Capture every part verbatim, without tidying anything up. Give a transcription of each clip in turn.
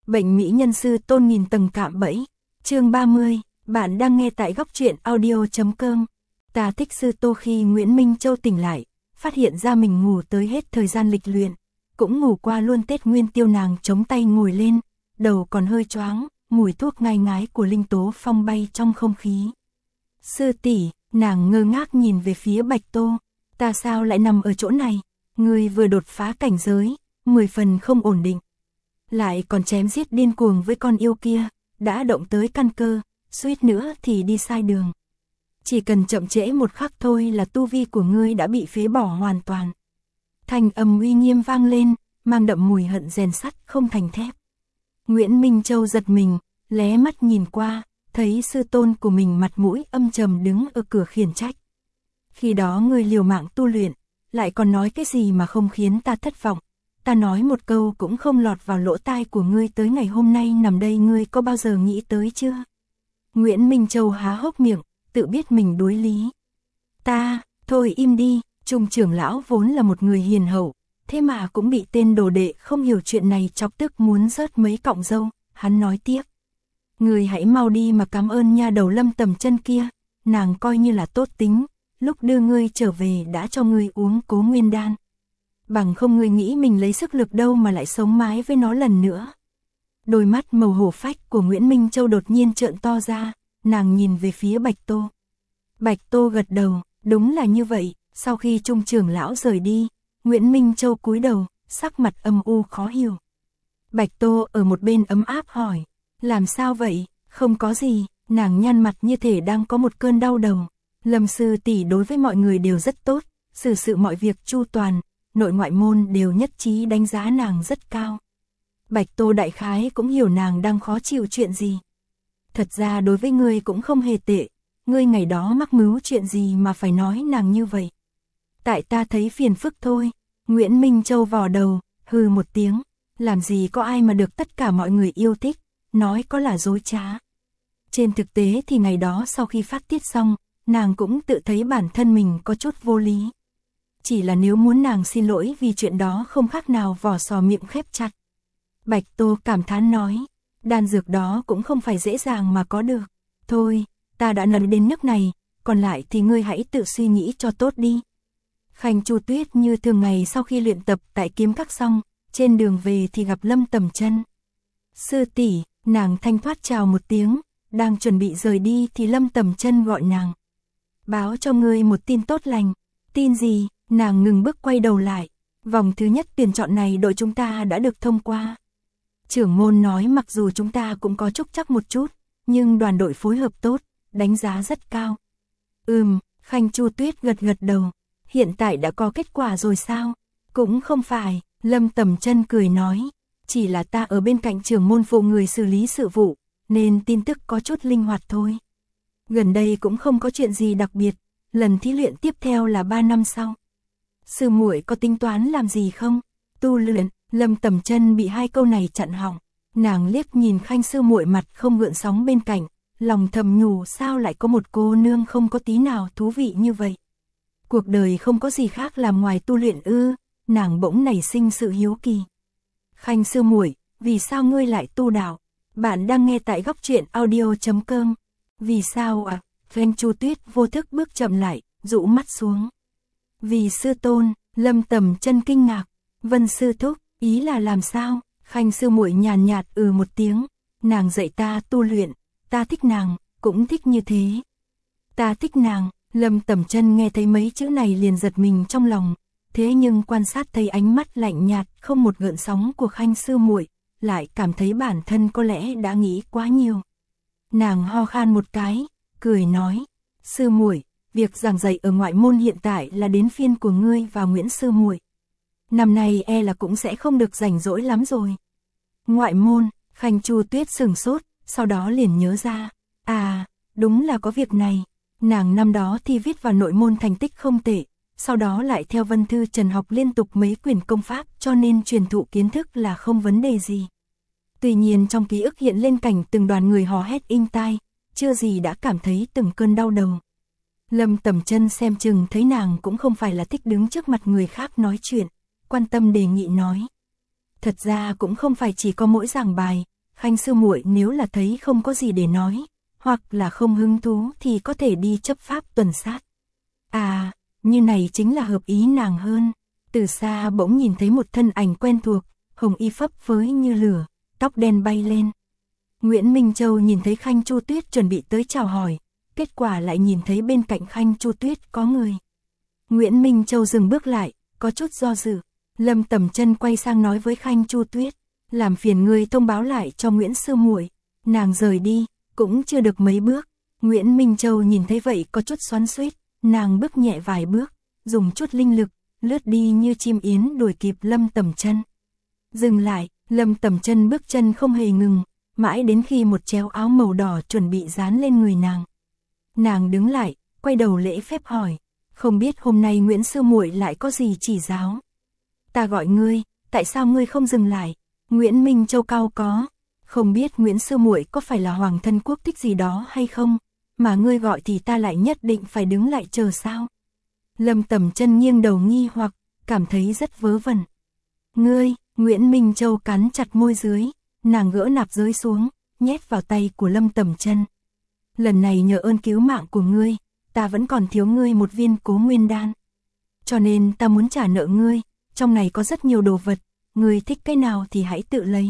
Bệnh mỹ nhân sư tôn nghìn tầng cạm bẫy. Chương ba mươi, bạn đang nghe tại góc truyện audio chấm com. Ta thích sư Tô. Khi Nguyễn Minh Châu tỉnh lại, phát hiện ra mình ngủ tới hết thời gian lịch luyện, cũng ngủ qua luôn Tết Nguyên Tiêu, nàng chống tay ngồi lên, đầu còn hơi choáng, mùi thuốc ngai ngái của Linh Tố Phong bay trong không khí. Sư tỷ, nàng ngơ ngác nhìn về phía Bạch Tô, ta sao lại nằm ở chỗ này, người vừa đột phá cảnh giới, mười phần không ổn định. Lại còn chém giết điên cuồng với con yêu kia, đã động tới căn cơ, suýt nữa thì đi sai đường. Chỉ cần chậm trễ một khắc thôi là tu vi của ngươi đã bị phế bỏ hoàn toàn. Thanh âm uy nghiêm vang lên, mang đậm mùi hận rèn sắt không thành thép. Nguyễn Minh Châu giật mình, lé mắt nhìn qua, thấy sư tôn của mình mặt mũi âm trầm đứng ở cửa khiển trách. Khi đó ngươi liều mạng tu luyện, lại còn nói cái gì mà không khiến ta thất vọng. Ta nói một câu cũng không lọt vào lỗ tai của ngươi, tới ngày hôm nay nằm đây ngươi có bao giờ nghĩ tới chưa? Nguyễn Minh Châu há hốc miệng, tự biết mình đối lý. Ta, thôi im đi, Trung trưởng lão vốn là một người hiền hậu, thế mà cũng bị tên đồ đệ không hiểu chuyện này chọc tức muốn rớt mấy cọng râu, hắn nói tiếp. Ngươi hãy mau đi mà cảm ơn nha đầu Lâm Tầm Chân kia, nàng coi như là tốt tính, lúc đưa ngươi trở về đã cho ngươi uống Cố Nguyên đan. Bằng không ngươi nghĩ mình lấy sức lực đâu mà lại sống mái với nó lần nữa. Đôi mắt màu hổ phách của Nguyễn Minh Châu đột nhiên trợn to ra, nàng nhìn về phía Bạch Tô. Bạch Tô gật đầu, đúng là như vậy. Sau khi Trung trưởng lão rời đi, Nguyễn Minh Châu cúi đầu, sắc mặt âm u khó hiểu. Bạch Tô ở một bên ấm áp hỏi, làm sao vậy? Không có gì, nàng nhăn mặt như thể đang có một cơn đau đầu. Lâm sư tỷ đối với mọi người đều rất tốt, xử sự mọi việc chu toàn, nội ngoại môn đều nhất trí đánh giá nàng rất cao. Bạch Tô đại khái cũng hiểu nàng đang khó chịu chuyện gì. Thật ra đối với ngươi cũng không hề tệ, ngươi ngày đó mắc mứu chuyện gì mà phải nói nàng như vậy. Tại ta thấy phiền phức thôi. Nguyễn Minh Châu vò đầu, hừ một tiếng, làm gì có ai mà được tất cả mọi người yêu thích, nói có là dối trá. Trên thực tế thì ngày đó sau khi phát tiết xong, nàng cũng tự thấy bản thân mình có chút vô lý. Chỉ là nếu muốn nàng xin lỗi vì chuyện đó không khác nào vỏ sò miệng khép chặt. Bạch Tô cảm thán nói, đan dược đó cũng không phải dễ dàng mà có được. Thôi, ta đã nói đến nước này, còn lại thì ngươi hãy tự suy nghĩ cho tốt đi. Khanh Chu Tuyết như thường ngày sau khi luyện tập tại kiếm các xong, trên đường về thì gặp Lâm Tầm Chân. Sư tỷ, nàng thanh thoát chào một tiếng, đang chuẩn bị rời đi thì Lâm Tầm Chân gọi nàng. Báo cho ngươi một tin tốt lành. Tin gì? Nàng ngừng bước quay đầu lại. Vòng thứ nhất tuyển chọn này đội chúng ta đã được thông qua. Trưởng môn nói mặc dù chúng ta cũng có trúc trắc một chút, nhưng đoàn đội phối hợp tốt, đánh giá rất cao. Ừm, Khanh Chu Tuyết gật gật đầu. Hiện tại đã có kết quả rồi sao? Cũng không phải, Lâm Tầm Chân cười nói. Chỉ là ta ở bên cạnh trưởng môn phụ người xử lý sự vụ, nên tin tức có chút linh hoạt thôi. Gần đây cũng không có chuyện gì đặc biệt, lần thí luyện tiếp theo là ba năm sau. Sư muội có tính toán làm gì không? Tu luyện. Lâm Tầm Chân bị hai câu này chặn họng, nàng liếc nhìn Khanh sư muội mặt không gợn sóng bên cạnh, lòng thầm nhủ sao lại có một cô nương không có tí nào thú vị như vậy. Cuộc đời không có gì khác làm ngoài tu luyện ư? Nàng bỗng nảy sinh sự hiếu kỳ. Khanh sư muội, vì sao ngươi lại tu đạo? Bạn đang nghe tại góc truyện audio chấm com. Vì sao ạ? À? Khanh Chu Tuyết vô thức bước chậm lại, rũ mắt xuống. Vì sư tôn. Lâm Tầm Chân kinh ngạc. Vân sư thúc, ý là làm sao? Khanh sư muội nhàn nhạt ừ một tiếng. Nàng dạy ta tu luyện, ta thích nàng, cũng thích như thế. Ta thích nàng. Lâm Tầm Chân nghe thấy mấy chữ này liền giật mình trong lòng, thế nhưng quan sát thấy ánh mắt lạnh nhạt không một gợn sóng của Khanh sư muội, lại cảm thấy bản thân có lẽ đã nghĩ quá nhiều. Nàng ho khan một cái, cười nói, sư muội, việc giảng dạy ở ngoại môn hiện tại là đến phiên của ngươi và Nguyễn sư muội. Năm nay e là cũng sẽ không được rảnh rỗi lắm rồi. Ngoại môn, Khanh Chu Tuyết sửng sốt, sau đó liền nhớ ra, à, đúng là có việc này. Nàng năm đó thì viết vào nội môn thành tích không tệ, sau đó lại theo Vân Thư Trần học liên tục mấy quyển công pháp cho nên truyền thụ kiến thức là không vấn đề gì. Tuy nhiên trong ký ức hiện lên cảnh từng đoàn người hò hét inh tai, chưa gì đã cảm thấy từng cơn đau đầu. Lâm Tầm Chân xem chừng thấy nàng cũng không phải là thích đứng trước mặt người khác nói chuyện, quan tâm đề nghị nói. Thật ra cũng không phải chỉ có mỗi giảng bài, Khanh sư muội nếu là thấy không có gì để nói, hoặc là không hứng thú thì có thể đi chấp pháp tuần sát. À, như này chính là hợp ý nàng hơn. Từ xa bỗng nhìn thấy một thân ảnh quen thuộc, hồng y phấp phới như lửa, tóc đen bay lên. Nguyễn Minh Châu nhìn thấy Khanh Chu Tuyết chuẩn bị tới chào hỏi, kết quả lại nhìn thấy bên cạnh Khanh Chu Tuyết có người. Nguyễn Minh Châu dừng bước lại, có chút do dự. Lâm Tầm Chân quay sang nói với Khanh Chu Tuyết, làm phiền ngươi thông báo lại cho Nguyễn sư muội. Nàng rời đi, cũng chưa được mấy bước. Nguyễn Minh Châu nhìn thấy vậy có chút xoắn xuýt, nàng bước nhẹ vài bước, dùng chút linh lực, lướt đi như chim yến đuổi kịp Lâm Tầm Chân. Dừng lại, Lâm Tầm Chân bước chân không hề ngừng, mãi đến khi một chéo áo màu đỏ chuẩn bị dán lên người nàng. Nàng đứng lại, quay đầu lễ phép hỏi, không biết hôm nay Nguyễn sư muội lại có gì chỉ giáo. Ta gọi ngươi, tại sao ngươi không dừng lại? Nguyễn Minh Châu cau có, không biết Nguyễn sư muội có phải là hoàng thân quốc thích gì đó hay không, mà ngươi gọi thì ta lại nhất định phải đứng lại chờ sao? Lâm Tầm Chân nghiêng đầu nghi hoặc, cảm thấy rất vớ vẩn. Ngươi, Nguyễn Minh Châu cắn chặt môi dưới, nàng gỡ nạp giới xuống, nhét vào tay của Lâm Tầm Chân. Lần này nhờ ơn cứu mạng của ngươi, ta vẫn còn thiếu ngươi một viên Cố Nguyên đan. Cho nên ta muốn trả nợ ngươi, trong này có rất nhiều đồ vật, ngươi thích cái nào thì hãy tự lấy.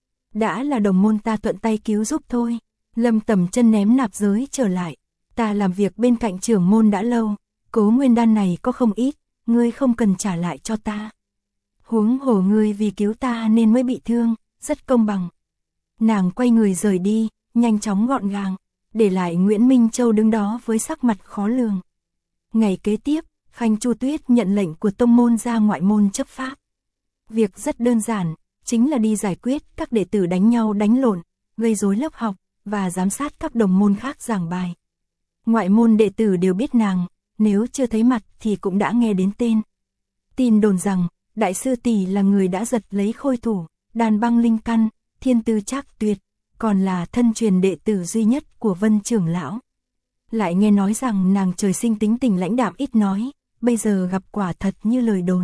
Đã là đồng môn ta thuận tay cứu giúp thôi. Lâm Tầm Chân ném nạp giới trở lại, ta làm việc bên cạnh trưởng môn đã lâu, Cố Nguyên đan này có không ít, ngươi không cần trả lại cho ta. Huống hồ ngươi vì cứu ta nên mới bị thương, rất công bằng. Nàng quay người rời đi, nhanh chóng gọn gàng, để lại Nguyễn Minh Châu đứng đó với sắc mặt khó lường. Ngày kế tiếp, Khanh Chu Tuyết nhận lệnh của tông môn ra ngoại môn chấp pháp. Việc rất đơn giản, chính là đi giải quyết các đệ tử đánh nhau đánh lộn, gây rối lớp học, và giám sát các đồng môn khác giảng bài. Ngoại môn đệ tử đều biết nàng, nếu chưa thấy mặt thì cũng đã nghe đến tên. Tin đồn rằng, Đại sư tỷ là người đã giật lấy khôi thủ, đan băng linh căn, thiên tư trác tuyệt, còn là thân truyền đệ tử duy nhất của Vân trưởng lão. Lại nghe nói rằng nàng trời sinh tính tình lãnh đạm ít nói, bây giờ gặp quả thật như lời đồn.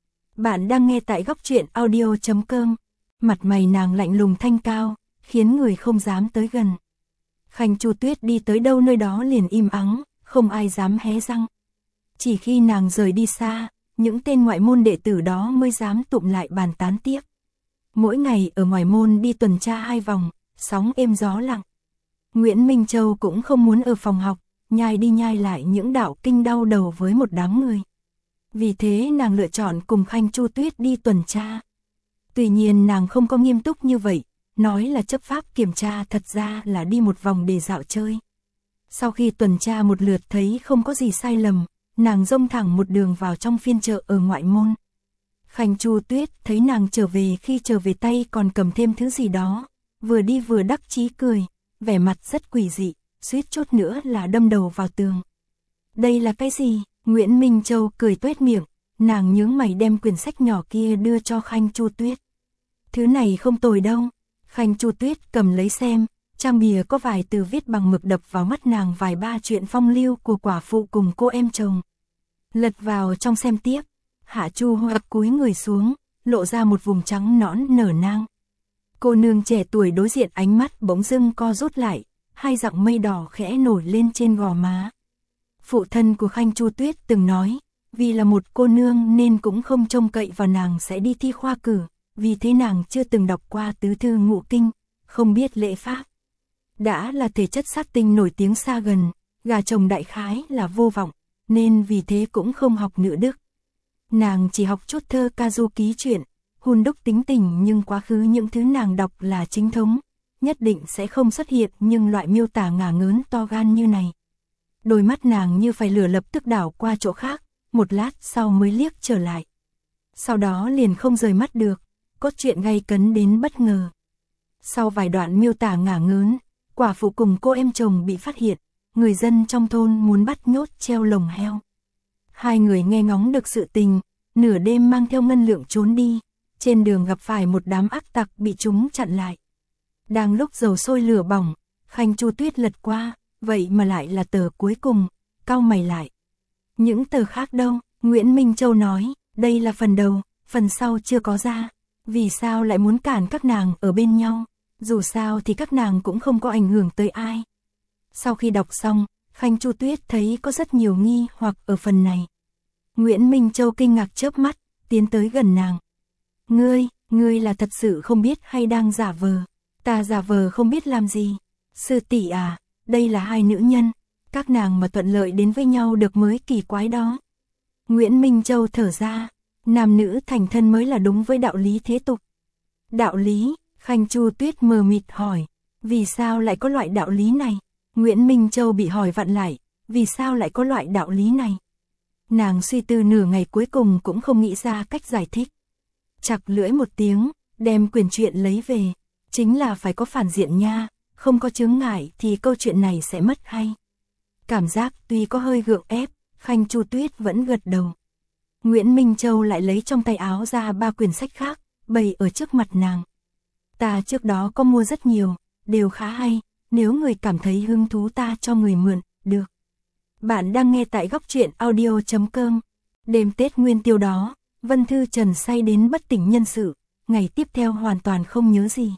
Bạn đang nghe tại góc truyện audio chấm com. Mặt mày nàng lạnh lùng thanh cao, khiến người không dám tới gần. Khanh Chu Tuyết đi tới đâu nơi đó liền im ắng, không ai dám hé răng. Chỉ khi nàng rời đi xa, những tên ngoại môn đệ tử đó mới dám tụm lại bàn tán tiếp. Mỗi ngày ở ngoài môn đi tuần tra hai vòng, sóng êm gió lặng. Nguyễn Minh Châu cũng không muốn ở phòng học, nhai đi nhai lại những đạo kinh đau đầu với một đám người. Vì thế nàng lựa chọn cùng Khanh Chu Tuyết đi tuần tra. Tuy nhiên nàng không có nghiêm túc như vậy, nói là chấp pháp kiểm tra thật ra là đi một vòng để dạo chơi. Sau khi tuần tra một lượt thấy không có gì sai lầm, nàng dông thẳng một đường vào trong phiên chợ ở ngoại môn. Khanh Chu Tuyết thấy nàng trở về khi trở về tay còn cầm thêm thứ gì đó, vừa đi vừa đắc chí cười, vẻ mặt rất quỷ dị, suýt chút nữa là đâm đầu vào tường. Đây là cái gì? Nguyễn Minh Châu cười tuét miệng, nàng nhướng mày đem quyển sách nhỏ kia đưa cho Khanh Chu Tuyết. Thứ này không tồi đâu. Khanh Chu Tuyết cầm lấy xem, trang bìa có vài từ viết bằng mực đập vào mắt nàng vài ba chuyện phong lưu của quả phụ cùng cô em chồng. Lật vào trong xem tiếp, Hạ Chu Hoa cúi người xuống, lộ ra một vùng trắng nõn nở nang. Cô nương trẻ tuổi đối diện ánh mắt bỗng dưng co rút lại, hai dặng mây đỏ khẽ nổi lên trên gò má. Phụ thân của Khanh Chu Tuyết từng nói, vì là một cô nương nên cũng không trông cậy vào nàng sẽ đi thi khoa cử, vì thế nàng chưa từng đọc qua tứ thư ngũ kinh, không biết lễ pháp. Đã là thể chất sát tinh nổi tiếng xa gần, gà chồng đại khái là vô vọng, nên vì thế cũng không học nữ đức. Nàng chỉ học chút thơ ca du ký chuyện, hun đúc tính tình, nhưng quá khứ những thứ nàng đọc là chính thống, nhất định sẽ không xuất hiện nhưng loại miêu tả ngả ngớn to gan như này. Đôi mắt nàng như phải lửa lập tức đảo qua chỗ khác, một lát sau mới liếc trở lại. Sau đó liền không rời mắt được, cốt truyện gay cấn đến bất ngờ. Sau vài đoạn miêu tả ngả ngớn, quả phụ cùng cô em chồng bị phát hiện, người dân trong thôn muốn bắt nhốt treo lồng heo. Hai người nghe ngóng được sự tình, nửa đêm mang theo ngân lượng trốn đi, trên đường gặp phải một đám ác tặc bị chúng chặn lại. Đang lúc dầu sôi lửa bỏng, Khanh Chu Tuyết lật qua, vậy mà lại là tờ cuối cùng, cau mày lại. Những tờ khác đâu? Nguyễn Minh Châu nói, đây là phần đầu, phần sau chưa có ra. Vì sao lại muốn cản các nàng ở bên nhau? Dù sao thì các nàng cũng không có ảnh hưởng tới ai. Sau khi đọc xong, Khanh Chu Tuyết thấy có rất nhiều nghi hoặc ở phần này. Nguyễn Minh Châu kinh ngạc chớp mắt, tiến tới gần nàng. Ngươi, ngươi là thật sự không biết hay đang giả vờ? Ta giả vờ không biết làm gì? Sư tỷ à, đây là hai nữ nhân, các nàng mà thuận lợi đến với nhau được mới kỳ quái đó. Nguyễn Minh Châu thở ra, nam nữ thành thân mới là đúng với đạo lý thế tục. Đạo lý? Khanh Chu Tuyết mờ mịt hỏi, vì sao lại có loại đạo lý này? Nguyễn Minh Châu bị hỏi vặn lại, vì sao lại có loại đạo lý này? Nàng suy tư nửa ngày cuối cùng cũng không nghĩ ra cách giải thích. Chặt lưỡi một tiếng, đem quyển truyện lấy về, chính là phải có phản diện nha, không có chướng ngại thì câu chuyện này sẽ mất hay. Cảm giác tuy có hơi gượng ép, Khanh Chu Tuyết vẫn gật đầu. Nguyễn Minh Châu lại lấy trong tay áo ra ba quyển sách khác, bày ở trước mặt nàng. Ta trước đó có mua rất nhiều, đều khá hay, nếu người cảm thấy hứng thú ta cho người mượn, được. Bạn đang nghe tại góc truyện audio chấm com. Đêm Tết Nguyên Tiêu đó, Vân Thư Trần say đến bất tỉnh nhân sự, ngày tiếp theo hoàn toàn không nhớ gì.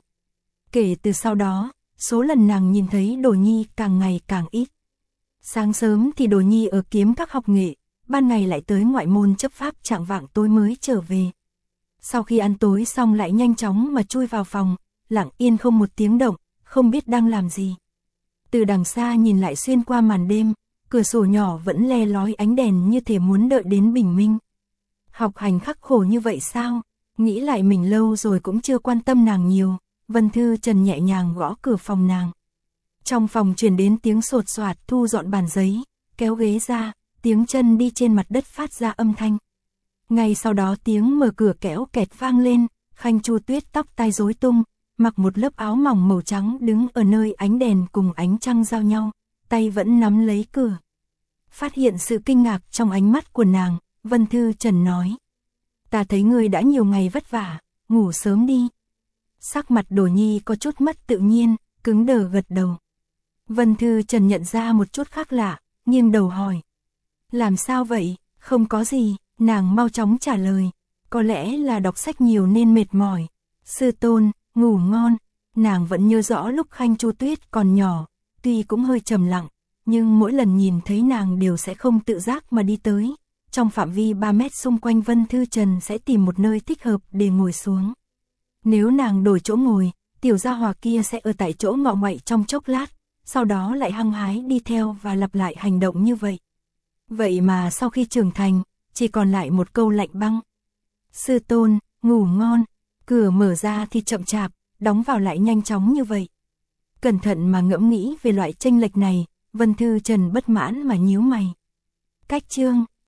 Kể từ sau đó, số lần nàng nhìn thấy Đồ Nhi càng ngày càng ít. Sáng sớm thì Đồ Nhi ở kiếm các học nghệ, ban ngày lại tới ngoại môn chấp pháp, chạng vạng tối mới trở về. Sau khi ăn tối xong lại nhanh chóng mà chui vào phòng, lặng yên không một tiếng động, không biết đang làm gì. Từ đằng xa nhìn lại xuyên qua màn đêm, cửa sổ nhỏ vẫn le lói ánh đèn như thể muốn đợi đến bình minh. Học hành khắc khổ như vậy sao? Nghĩ lại mình lâu rồi cũng chưa quan tâm nàng nhiều. Vân Thư Trần nhẹ nhàng gõ cửa phòng nàng. Trong phòng truyền đến tiếng sột soạt thu dọn bàn giấy, kéo ghế ra, tiếng chân đi trên mặt đất phát ra âm thanh. Ngay sau đó tiếng mở cửa kéo kẹt vang lên, Khanh Chu Tuyết tóc tai rối tung, mặc một lớp áo mỏng màu trắng đứng ở nơi ánh đèn cùng ánh trăng giao nhau, tay vẫn nắm lấy cửa. Phát hiện sự kinh ngạc trong ánh mắt của nàng, Vân Thư Trần nói. Ta thấy ngươi đã nhiều ngày vất vả, ngủ sớm đi. Sắc mặt Đồ Nhi có chút mất tự nhiên, cứng đờ gật đầu. Vân Thư Trần nhận ra một chút khác lạ, nghiêng đầu hỏi. Làm sao vậy? Không có gì, nàng mau chóng trả lời. Có lẽ là đọc sách nhiều nên mệt mỏi. Sư tôn, ngủ ngon. Nàng vẫn nhớ rõ lúc Khanh Chu Tuyết còn nhỏ, tuy cũng hơi trầm lặng, nhưng mỗi lần nhìn thấy nàng đều sẽ không tự giác mà đi tới. Trong phạm vi ba mét xung quanh Vân Thư Trần sẽ tìm một nơi thích hợp để ngồi xuống. Nếu nàng đổi chỗ ngồi, tiểu gia hỏa kia sẽ ở tại chỗ ngọ ngoại trong chốc lát, sau đó lại hăng hái đi theo và lặp lại hành động như vậy. Vậy mà sau khi trưởng thành, chỉ còn lại một câu lạnh băng. Sư tôn, ngủ ngon. Cửa mở ra thì chậm chạp, đóng vào lại nhanh chóng như vậy. Cẩn thận mà ngẫm nghĩ về loại chênh lệch này, Vân Thư Trần bất mãn mà nhíu mày. Cách chương